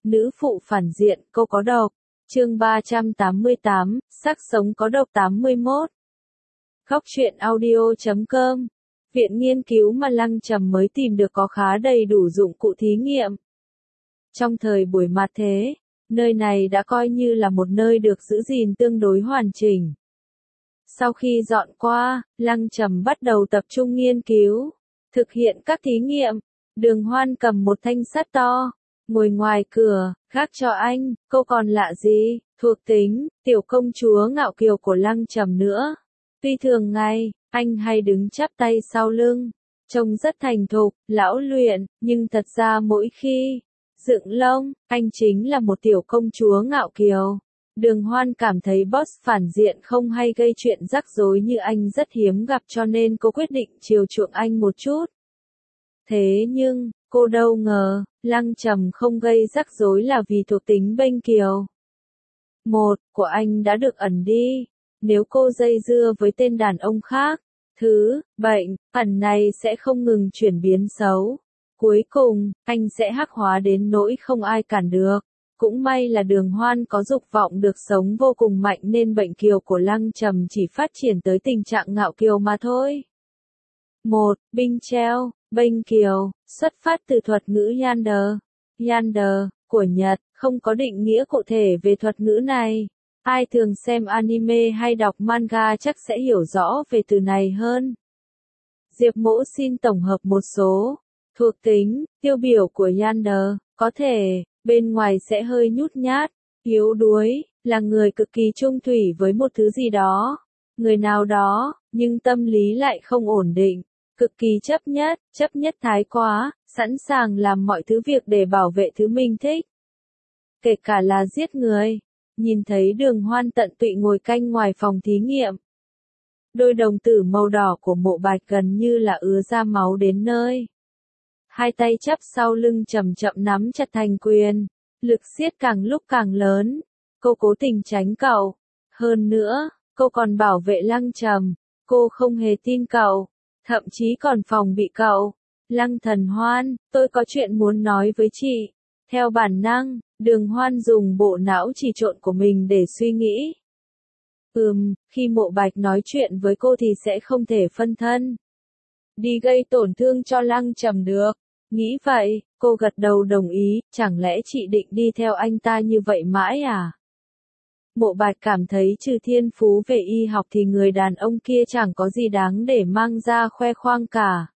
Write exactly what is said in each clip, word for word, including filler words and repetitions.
Nữ phụ phản diện, cô có độc. Chương ba trăm tám mươi tám, sắc sống có độc tám mươi mốt. Góc truyện audio chấm com. Viện nghiên cứu mà Lăng Trầm mới tìm được có khá đầy đủ dụng cụ thí nghiệm. Trong thời buổi mạt thế, nơi này đã coi như là một nơi được giữ gìn tương đối hoàn chỉnh. Sau khi dọn qua, Lăng Trầm bắt đầu tập trung nghiên cứu, thực hiện các thí nghiệm. Đường Hoan cầm một thanh sắt to, ngồi ngoài cửa, gác cho anh, cô còn lạ gì, thuộc tính, tiểu công chúa ngạo kiều của Lăng Trầm nữa. Tuy thường ngày, anh hay đứng chắp tay sau lưng, trông rất thành thục, lão luyện, nhưng thật ra mỗi khi dựng lông, anh chính là một tiểu công chúa ngạo kiều. Đường Hoan cảm thấy boss phản diện không hay gây chuyện rắc rối như anh rất hiếm gặp, cho nên cô quyết định chiều chuộng anh một chút. Thế nhưng, cô đâu ngờ, Lăng Trầm không gây rắc rối là vì thuộc tính bênh kiều. Một, của anh đã được ẩn đi. Nếu cô dây dưa với tên đàn ông khác, thứ, bệnh, ẩn này sẽ không ngừng chuyển biến xấu. Cuối cùng, anh sẽ hắc hóa đến nỗi không ai cản được. Cũng may là Đường Hoan có dục vọng được sống vô cùng mạnh nên bệnh kiều của Lăng Trầm chỉ phát triển tới tình trạng ngạo kiều mà thôi. Một, binh treo, bênh kiều, xuất phát từ thuật ngữ Yandere. Yandere, của Nhật, không có định nghĩa cụ thể về thuật ngữ này. Ai thường xem anime hay đọc manga chắc sẽ hiểu rõ về từ này hơn. Diệp Mỗ xin tổng hợp một số thuộc tính, tiêu biểu của Yandere, có thể, bên ngoài sẽ hơi nhút nhát, yếu đuối, là người cực kỳ trung thủy với một thứ gì đó, người nào đó, nhưng tâm lý lại không ổn định, cực kỳ chấp nhất, chấp nhất thái quá, sẵn sàng làm mọi thứ việc để bảo vệ thứ mình thích. Kể cả là giết người. Nhìn thấy Đường Hoan tận tụy ngồi canh ngoài phòng thí nghiệm. Đôi đồng tử màu đỏ của Mộ Bạch gần như là ứa ra máu đến nơi. Hai tay chắp sau lưng chậm chậm nắm chặt thành quyền, lực siết càng lúc càng lớn. Cô cố tình tránh cậu. Hơn nữa, cô còn bảo vệ Lăng Trầm. Cô không hề tin cậu, thậm chí còn phòng bị cậu. Lăng Thần Hoan, tôi có chuyện muốn nói với chị. Theo bản năng, Đường Hoan dùng bộ não chỉ trộn của mình để suy nghĩ. Ừm, khi Mộ Bạch nói chuyện với cô thì sẽ không thể phân thân. Đi gây tổn thương cho Lăng Trầm được. Nghĩ vậy, cô gật đầu đồng ý, chẳng lẽ chị định đi theo anh ta như vậy mãi à? Mộ Bạch cảm thấy trừ thiên phú về y học thì người đàn ông kia chẳng có gì đáng để mang ra khoe khoang cả.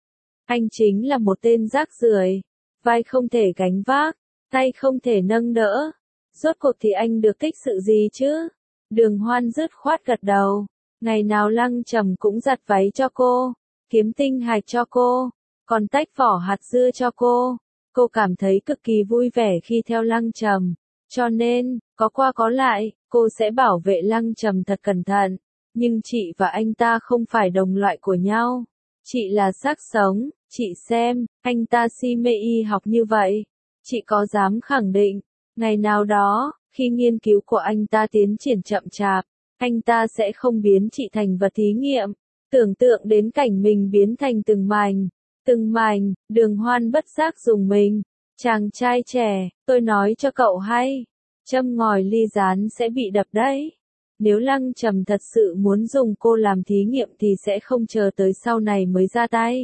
Anh chính là một tên rác rưởi, vai không thể gánh vác, tay không thể nâng đỡ. Rốt cuộc thì anh được thích sự gì chứ? Đường Hoan dứt khoát gật đầu. Ngày nào Lăng Trầm cũng giặt váy cho cô, kiếm tinh hạch cho cô, còn tách vỏ hạt dưa cho cô. Cô cảm thấy cực kỳ vui vẻ khi theo Lăng Trầm. Cho nên, có qua có lại, cô sẽ bảo vệ Lăng Trầm thật cẩn thận. Nhưng chị và anh ta không phải đồng loại của nhau. Chị là xác sống, chị xem, anh ta si mê y học như vậy. Chị có dám khẳng định, ngày nào đó, khi nghiên cứu của anh ta tiến triển chậm chạp, anh ta sẽ không biến chị thành vật thí nghiệm. Tưởng tượng đến cảnh mình biến thành từng mảnh, từng mảnh, Đường Hoan bất giác dùng mình. Chàng trai trẻ, tôi nói cho cậu hay, châm ngòi ly rán sẽ bị đập đấy. Nếu Lăng Trầm thật sự muốn dùng cô làm thí nghiệm thì sẽ không chờ tới sau này mới ra tay.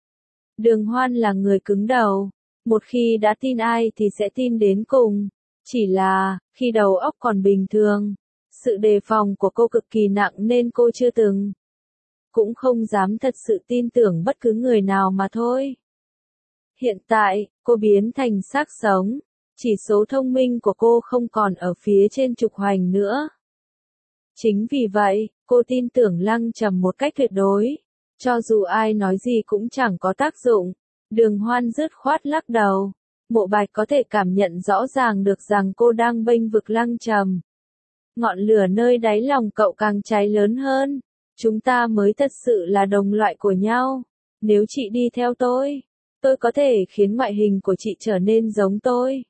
Đường Hoan là người cứng đầu. Một khi đã tin ai thì sẽ tin đến cùng. Chỉ là, khi đầu óc còn bình thường, sự đề phòng của cô cực kỳ nặng nên cô chưa từng, cũng không dám thật sự tin tưởng bất cứ người nào mà thôi. Hiện tại, cô biến thành xác sống. Chỉ số thông minh của cô không còn ở phía trên trục hoành nữa. Chính vì vậy, cô tin tưởng Lăng Trầm một cách tuyệt đối. Cho dù ai nói gì cũng chẳng có tác dụng. Đường Hoan dứt khoát lắc đầu. Mộ Bạch có thể cảm nhận rõ ràng được rằng cô đang bênh vực Lăng Trầm. Ngọn lửa nơi đáy lòng cậu càng cháy lớn hơn. Chúng ta mới thật sự là đồng loại của nhau. Nếu chị đi theo tôi, tôi có thể khiến ngoại hình của chị trở nên giống tôi.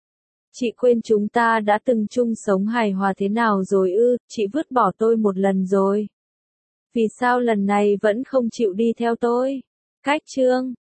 Chị quên chúng ta đã từng chung sống hài hòa thế nào rồi ư? Chị vứt bỏ tôi một lần rồi. Vì sao lần này vẫn không chịu đi theo tôi? Cách chương